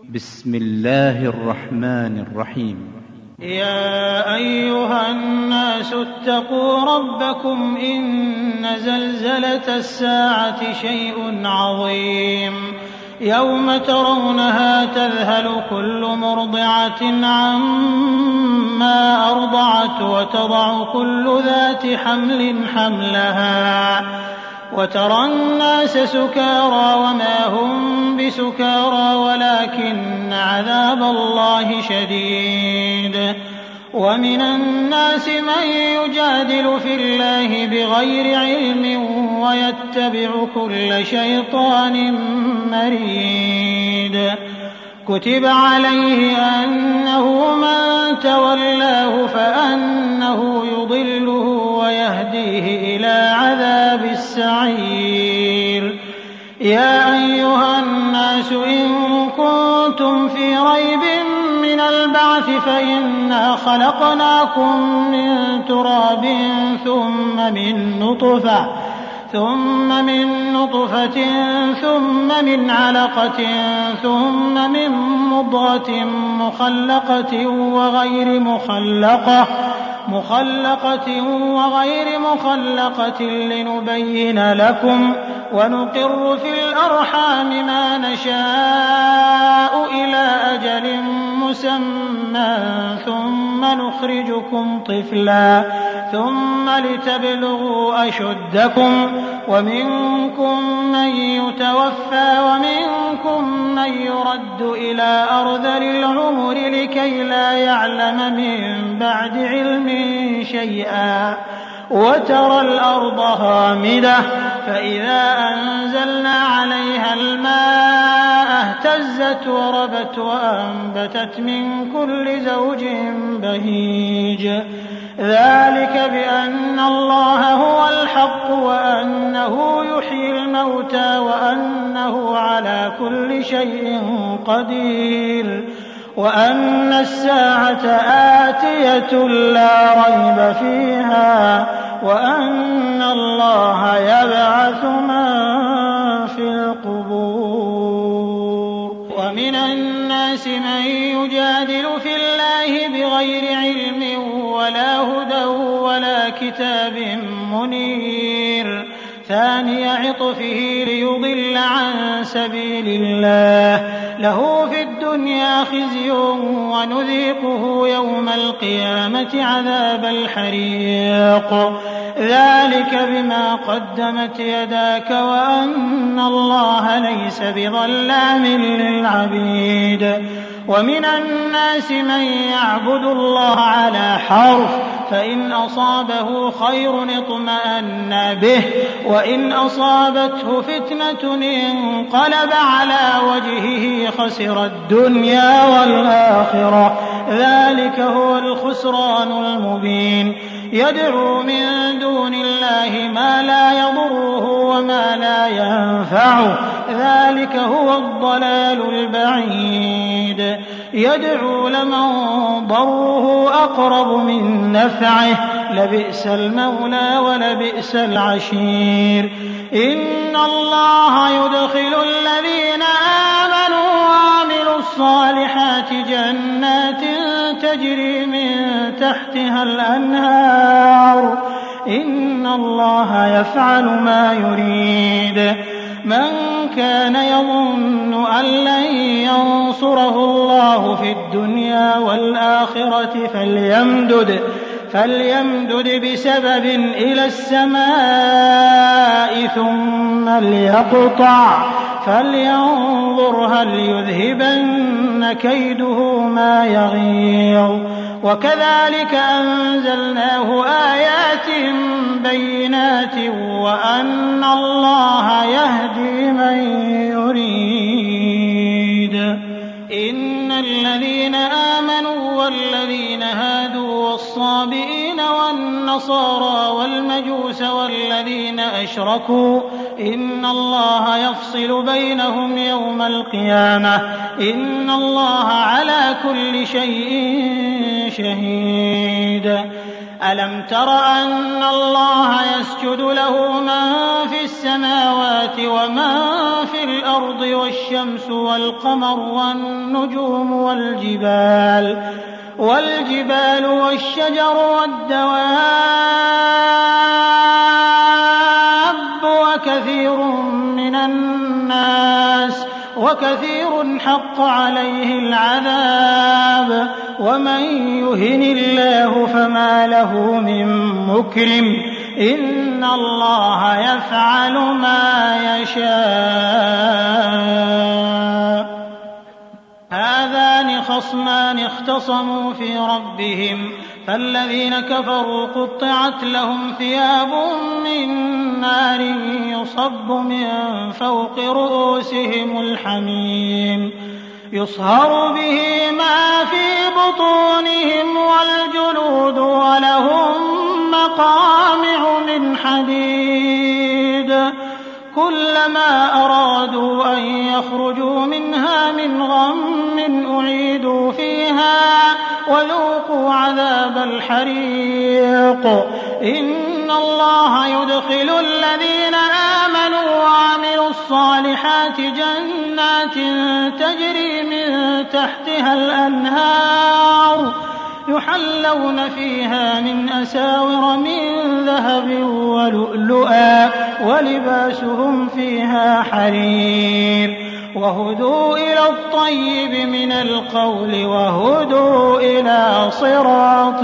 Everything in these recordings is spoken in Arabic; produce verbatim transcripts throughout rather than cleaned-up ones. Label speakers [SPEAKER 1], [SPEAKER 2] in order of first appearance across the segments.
[SPEAKER 1] بسم الله الرحمن الرحيم.
[SPEAKER 2] يا أيها الناس اتقوا ربكم إن زلزلة الساعة شيء عظيم يوم ترونها تذهل كل مرضعة عما أرضعت وتضع كل ذات حمل حملها وترى الناس سكارى وما هم بسكارى ولكن عذاب الله شديد. ومن الناس من يجادل في الله بغير علم ويتبع كل شيطان مريد. كتب عليه أنه من تولاه فأنه يضله ويهديه إلى عذاب السعير. يا أيها الناس إن كنتم في ريب من البعث فإنا خلقناكم من تراب ثم من نطفة ثم من نطفة ثم من علقة ثم من مضغة مخلقة وغير مخلقة مخلقة وغير مخلقة لنبين لكم ونقر في الأرحام ما نشاء إلى أجل مسمى ثم نخرجكم طفلا ثم لتبلغوا أشدكم ومنكم من يتوفى ومنكم من يرد إلى أرذل العمر لكي لا يعلم من بعد علم شيئا. وترى الأرض هامدة فإذا أنزلنا عليها الماء اهتزت وربت وأنبتت من كل زوج بهيج. ذلك بأن الله هو الحق وأنه يحيي الموتى وأنه على كل شيء قدير وأن الساعة آتية لا ريب فيها وأن الله يبعث من في القبور. ومن الناس من يجادل في الله بغير علم ولا هدى ولا كتاب منير. ثاني عطفه ليضل عن سبيل الله له في الدنيا خزي ونذيقه يوم القيامة عذاب الحريق. ذلك بما قدمت يداك وأن الله ليس بظلام للعبيد. ومن الناس من يعبد الله على حرف فإن أصابه خير اطمأن به وإن أصابته فتنة انقلب على وجهه خسر الدنيا والآخرة. ذلك هو الخسران المبين. يدعو من دون الله ما لا يضره وما لا ينفعه ذلك هو الضلال البعيد. يدعو لمن ضره أقرب من نفعه لبئس المولى ولبئس العشير. إن الله يدخل الذين آمنوا وعملوا الصالحات جنات تجري من تحتها الأنهار. إن الله يفعل ما يريد. من كان يظن أن لن ينصره الله في الدنيا والآخرة فليمدد فليمدد بسبب إلى السماء ثم ليقطع فلينظر هل يذهبن كيده ما يغيظ. وكذلك أنزلناه آيات بينات وأن الله يهدي من يريد. إن الذين آمنوا والذين هادوا والصابئين والنصارى والمجوس والذين أشركوا إن الله يفصل بينهم يوم القيامة إن الله على كل شيء شهيد. ألم تر أن الله يسجد له من في السماوات ومن في الأرض والشمس والقمر والنجوم والجبال والجبال والشجر والدواب وكثير من الناس وكثير حق عليه العذاب ومن يهن الله فما له من مكرم إن الله يفعل ما يشاء هذان خصمان اختصموا في ربهم فالذين كفروا قطعت لهم ثياب من نار يصب من فوق رؤوسهم الحميم يصهر به ما في بطونهم والجلود ولهم مقامع من حديد كلما أرادوا أن يخرجوا منها من غم أعيدوا فيها وذوقوا عذاب الحريق إن الله يدخل الذين آمنوا وعملوا الصالحات جنات تجري من تحتها الأنهار يحلون فيها من أساور من ذهب ولؤلؤا ولباسهم فيها حرير وهدوا إلى الطيب من القول وهدوا إلى صراط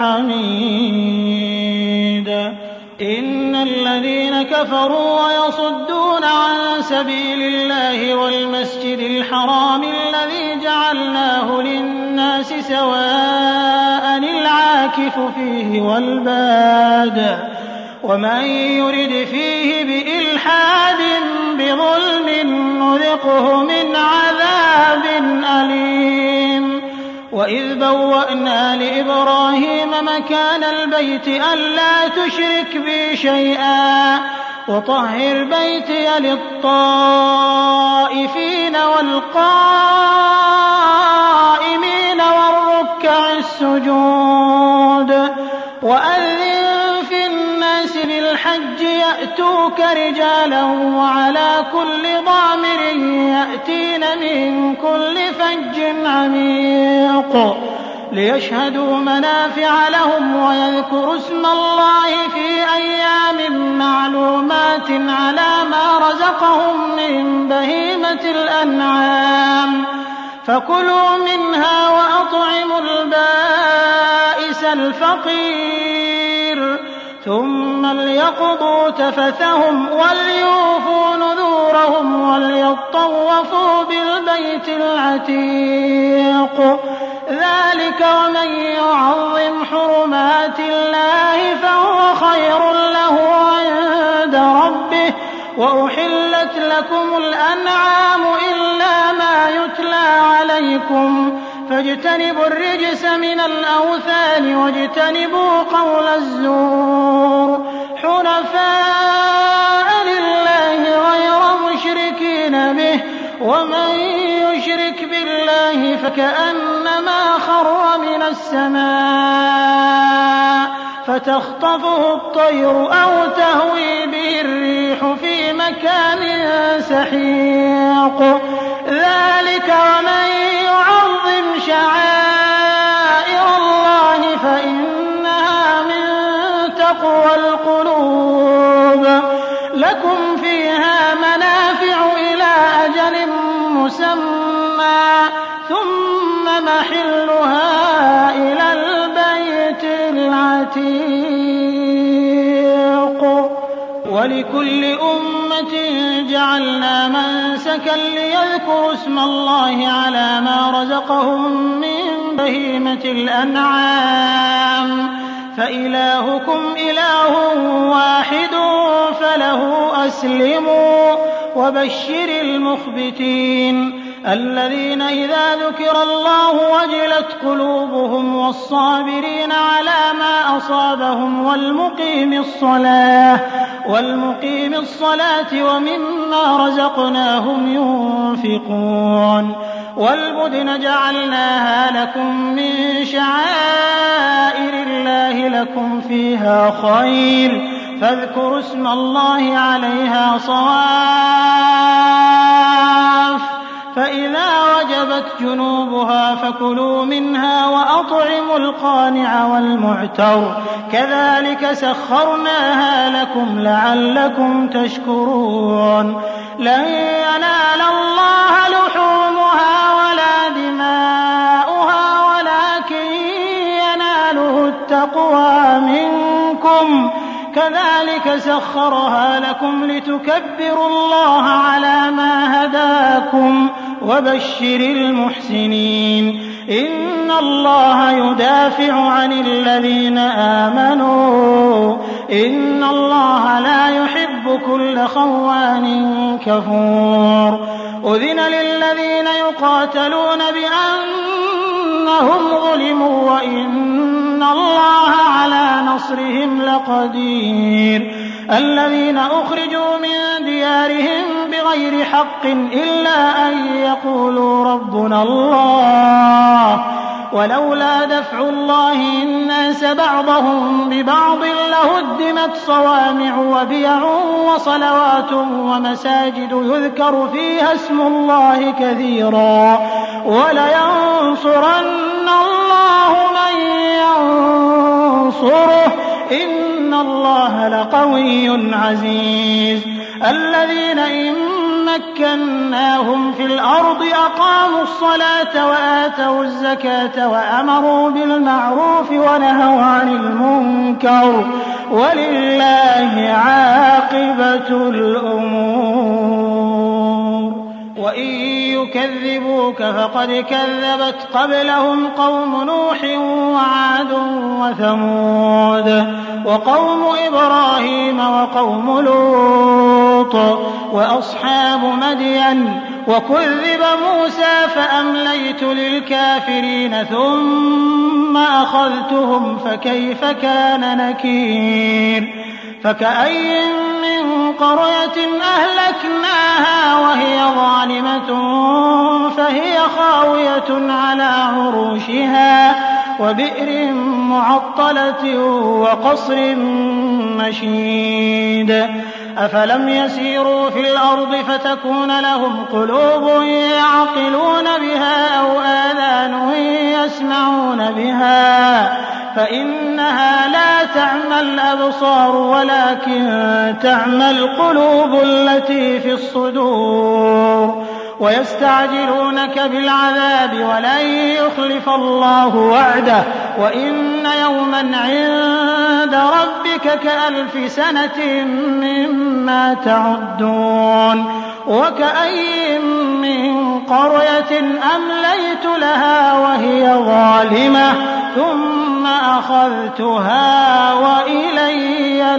[SPEAKER 2] الحميد إن الذين كفروا ويصدون عن سبيل الله والمسجد الحرام الذي جعلناه للناس سواء العاكف فيه والباد ومن يرد فيه بإلحاد بظلم نذقه من عذاب أليم وإذ بوأنا لإبراهيم مكان البيت ألا تشرك بي شيئا وطهر بيتي للطائفين والقائمين والركع السجود وأذن في الناس بالحج يأتوك رجالا وعلى كل ضامر يأتين من كل فج عميق ليشهدوا منافع لهم ويذكروا اسم الله في أيام معلومات على ما رزقهم من بهيمة الأنعام فكلوا منها وأطعموا البائس الفقير ثم ليقضوا تفثهم وليوفوا نذورهم وليطوفوا بالبيت العتيق ذلك ومن يعظم حرمات الله فهو خير له عند ربه وأحلت لكم الأنعام إلا ما يتلى عليكم فاجتنبوا الرجس من الأوثان واجتنبوا قول الزور حنفاء لله غير مشركين به ومن يشرك بالله فكأنما خر من السماء فتخطفه الطير أو تهوي به الريح في مكان سحيق ذلك ومن يعظم شعائر الله فإنها من تقوى القلوب لكم فيها منافع إلى أجل مسمى ثم محلها إلى البيت العتيق ولكل أمة جعلنا منسكا ليذكروا اسم الله على ما رزقهم من بهيمة الأنعام فإلهكم إله واحد فله أسلموا وبشر المخبتين الذين إذا ذكر الله وجلت قلوبهم والصابرين على ما أصابهم والمقيم الصلاة والمقيم الصلاة ومما رزقناهم ينفقون وَالْبُدْنَ جَعَلْنَاهَا لَكُم مِّن شَعَائِرِ اللَّهِ لَكُمْ فِيهَا خَيْرٌ فاذكروا اسم الله عليها صواف فإذا وجبت جنوبها فكلوا منها وأطعموا القانع والمعتر كذلك سخرناها لكم لعلكم تشكرون لن ينال الله لحومها ولا دماؤها ولكن يناله التقوى منكم كذلك سخرها لكم لتكبروا الله على ما هداكم وبشر المحسنين إن الله يدافع عن الذين آمنوا إن الله لا يحب كل خوان كفور أذن للذين يقاتلون بأنهم ظلموا وإن الله على نصرهم لقدير الذين أخرجوا من ديارهم بغير حق إلا أن يقولوا ربنا الله ولولا دفع الله الناس بعضهم ببعض لهدمت صوامع وبيع وصلوات ومساجد يذكر فيها اسم الله كثيرا ولينصرن الله من ينصره إن الله لقوي عزيز الذين إن مكناهم في الأرض أقاموا الصلاة وآتوا الزكاة وأمروا بالمعروف ونهوا عن المنكر ولله عاقبة الأمور وإن يكذبوك فقد كذبت قبلهم قوم نوح وعاد وثمود وقوم إبراهيم وقوم لوط وأصحاب مدين وكذب موسى فأمليت للكافرين ثم أخذتهم فكيف كان نكير فكأي من قرية أهلكناها وهي ظالمة فهي خاوية على عروشها وبئر معطلة وقصر مشيد أفلم يسيروا في الأرض فتكون لهم قلوب يعقلون بها أو آذان يسمعون بها فإنها لا تعمى الأبصار ولكن تعمى القلوب التي في الصدور ويستعجلونك بالعذاب ولن يخلف الله وعده وإن يوما عند ربك كألف سنة مما تعدون وكأي من قرية أمليت لها وهي ظالمة ثم أخذتها وإلي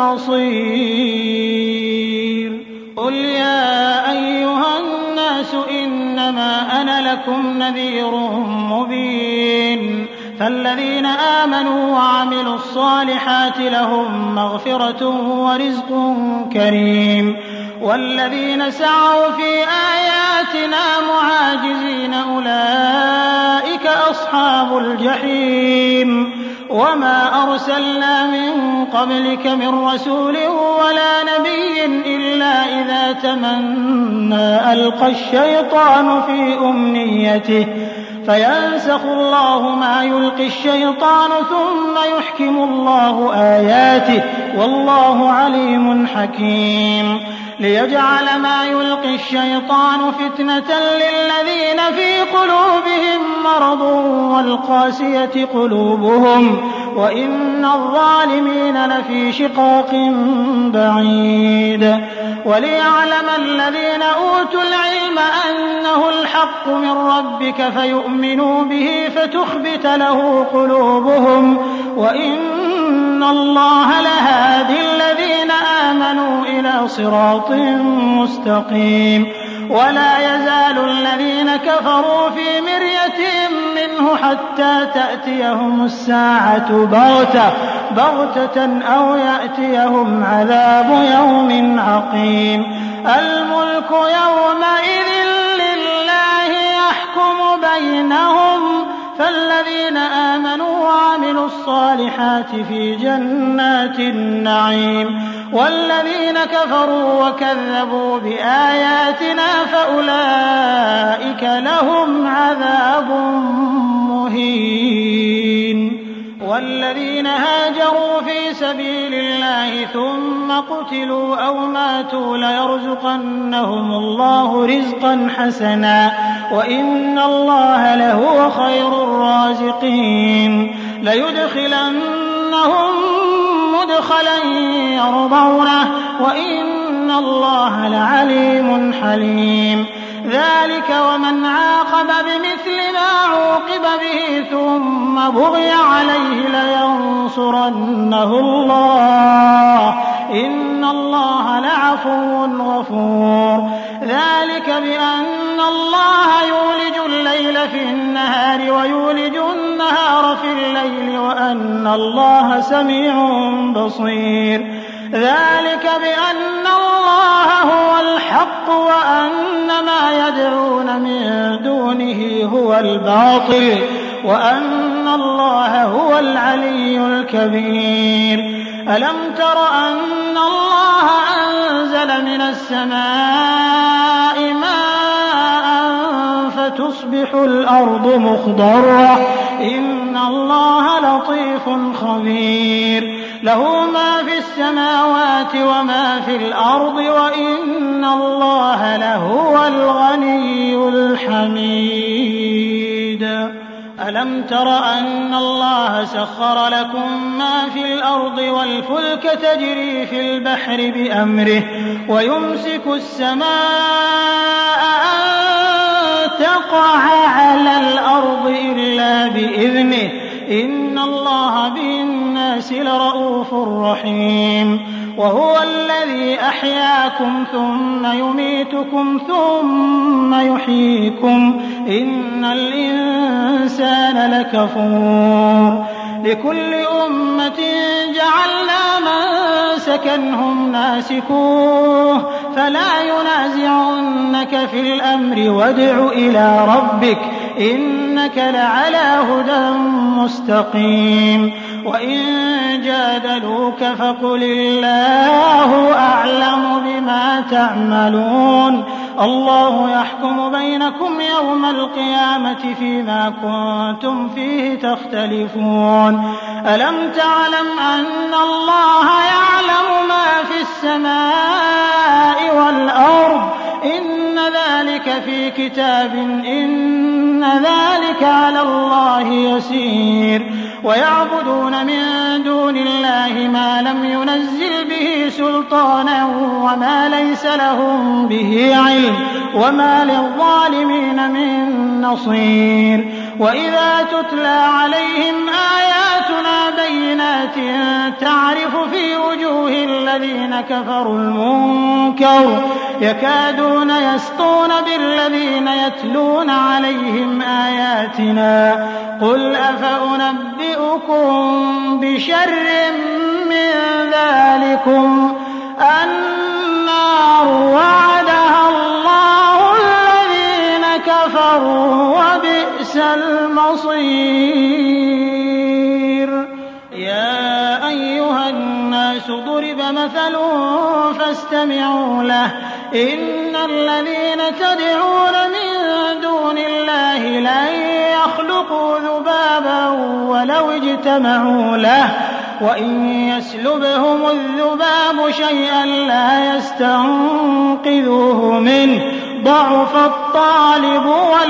[SPEAKER 2] المصير قل يا أيها الناس إنما أنا لكم نذير مبين فالذين آمنوا وعملوا الصالحات لهم مغفرة ورزق كريم والذين سعوا في آياتنا معاجزين أولئك أصحاب الجحيم وما أرسلنا من قبلك من رسول ولا نبي إلا إذا تمنى ألقى الشيطان في أمنيته فينسخ الله ما يلقي الشيطان ثم يحكم الله آياته والله عليم حكيم ليجعل ما يلقي الشيطان فتنة للذين في قلوبهم مرض والقاسية قلوبهم وإن الظالمين لفي شقاق بعيد وليعلم الذين أوتوا العلم أنه الحق من ربك فيؤمنوا به فتخبت له قلوبهم وإن الله لهادي الذين آمنوا إلى صراط مستقيم ولا يزال الذين كفروا في مرية منه حتى تأتيهم الساعة بغتة بغتة أو يأتيهم عذاب يوم عقيم الملك يومئذ لله يحكم فالذين آمنوا وعملوا الصالحات في جنات النعيم والذين كفروا وكذبوا بآياتنا فأولئك لهم عذاب مهين. والذين هاجروا في سبيل الله ثم قتلوا أو ماتوا ليرزقنهم الله رزقا حسنا وإن الله لهو خير الرازقين. ليدخلنهم مدخلا يرضونه وإن الله لعليم حليم. ذلك ومن عاقب بمثل ما عوقب به ثم بغي عليه لينصرنه الله إن الله لعفو غفور. ذلك بأن الله يولج الليل في النهار ويولج النهار في الليل وأن الله سميع بصير. ذلك بأن الله هو الحق وأن ما يدعون من دونه هو الباطل وأن الله هو العلي الكبير. ألم تر أن الله أنزل من السماء ماء فتصبح الأرض مخضرة إن الله لطيف خبير. له ما في السماوات وما في الأرض وإن الله لهو الغني الحميد. ألم تر أن الله سخر لكم ما في الأرض والفلك تجري في البحر بأمره ويمسك السماء أن تقع على الأرض إلا بإذنه إن الله بالناس لرءوف رحيم. وهو الذي أحياكم ثم يميتكم ثم يحييكم إن الإنسان لكفور. لكل أمة جعلنا منسكا هم ناسكوه فلا ينازعنك في الأمر وادع إلى ربك إنك لعلى هدى مستقيم. وإن جادلوك فقل الله أعلم بما تعملون الله يحكم بينكم يوم القيامة فيما كنتم فيه تختلفون. ألم تعلم أن الله يعلم ما في السماء والأرض إن ذلك في كتاب إن ذلك على الله يسير. ويعبدون من دون الله ما لم ينزل به سلطانا وما ليس لهم به علم وما للظالمين من نصير. وإذا تتلى عليهم آياتنا بينات تعرف في وجوه الذين كفروا المنكر يكادون يسطون بالذين يتلون عليهم آياتنا قل أفأنبئكم بشر من ذلكم النار وعدها الله الذين كفروا وبئس المصير. يا أيها الناس ضرب مثل فاستمعوا له إن الذين تدعون من دون الله لن يخلقوا ذبابا ولو اجتمعوا له وإن يسلبهم الذباب شيئا لا يستنقذوه منه ضعف الطالب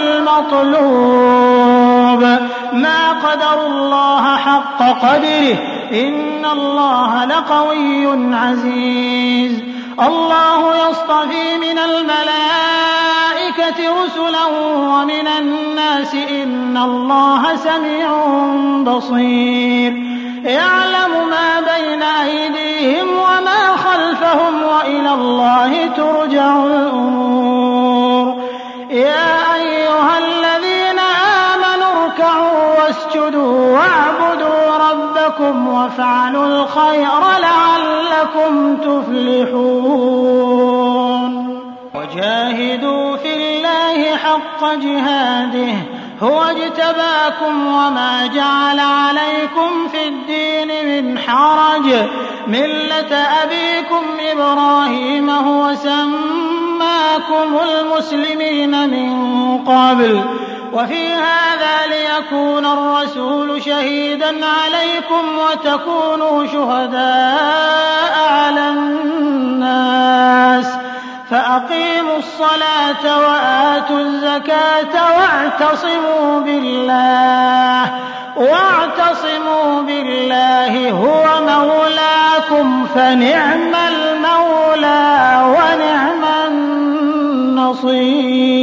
[SPEAKER 2] والمطلوب. ما قدروا الله حق قدره إن الله لقوي عزيز. الله يصطفي من الملائكة رسلا ومن الناس إن الله سميع بصير. يعلم ما بين أيديهم وما خلفهم وإلى الله ترجع الأمور. يا أيها الذين آمنوا اركعوا واسجدوا واعبدوا ربكم وافعلوا الخير لعلكم تفلحون. وجاهدوا في الله حق جهاده هُوَ اجْتَبَاكُمْ وَمَا جَعَلَ عَلَيْكُمْ فِي الدِّينِ مِنْ حَرَجٍ ۚ مِّلَّةَ أَبِيكُمْ إِبْرَاهِيمَ هُوَ سَمَّاكُمُ الْمُسْلِمِينَ مِن قَبْلُ ۖ وَفِي هَٰذَا لِيَكُونَ الرَّسُولُ شَهِيدًا عَلَيْكُمْ وَتَكُونُوا شُهَدَاءَ عَلَى النَّاسِ ۚ فَأَقِيمُوا الصَّلَاةَ وَآتُوا الزَّكَاةَ وَاعْتَصِمُوا بِاللَّهِ وَاعْتَصِمُوا بِاللَّهِ هُوَ مَوْلَاكُمْ ۖ فَنِعْمَ الْمَوْلَىٰ وَنِعْمَ النَّصِيرُ.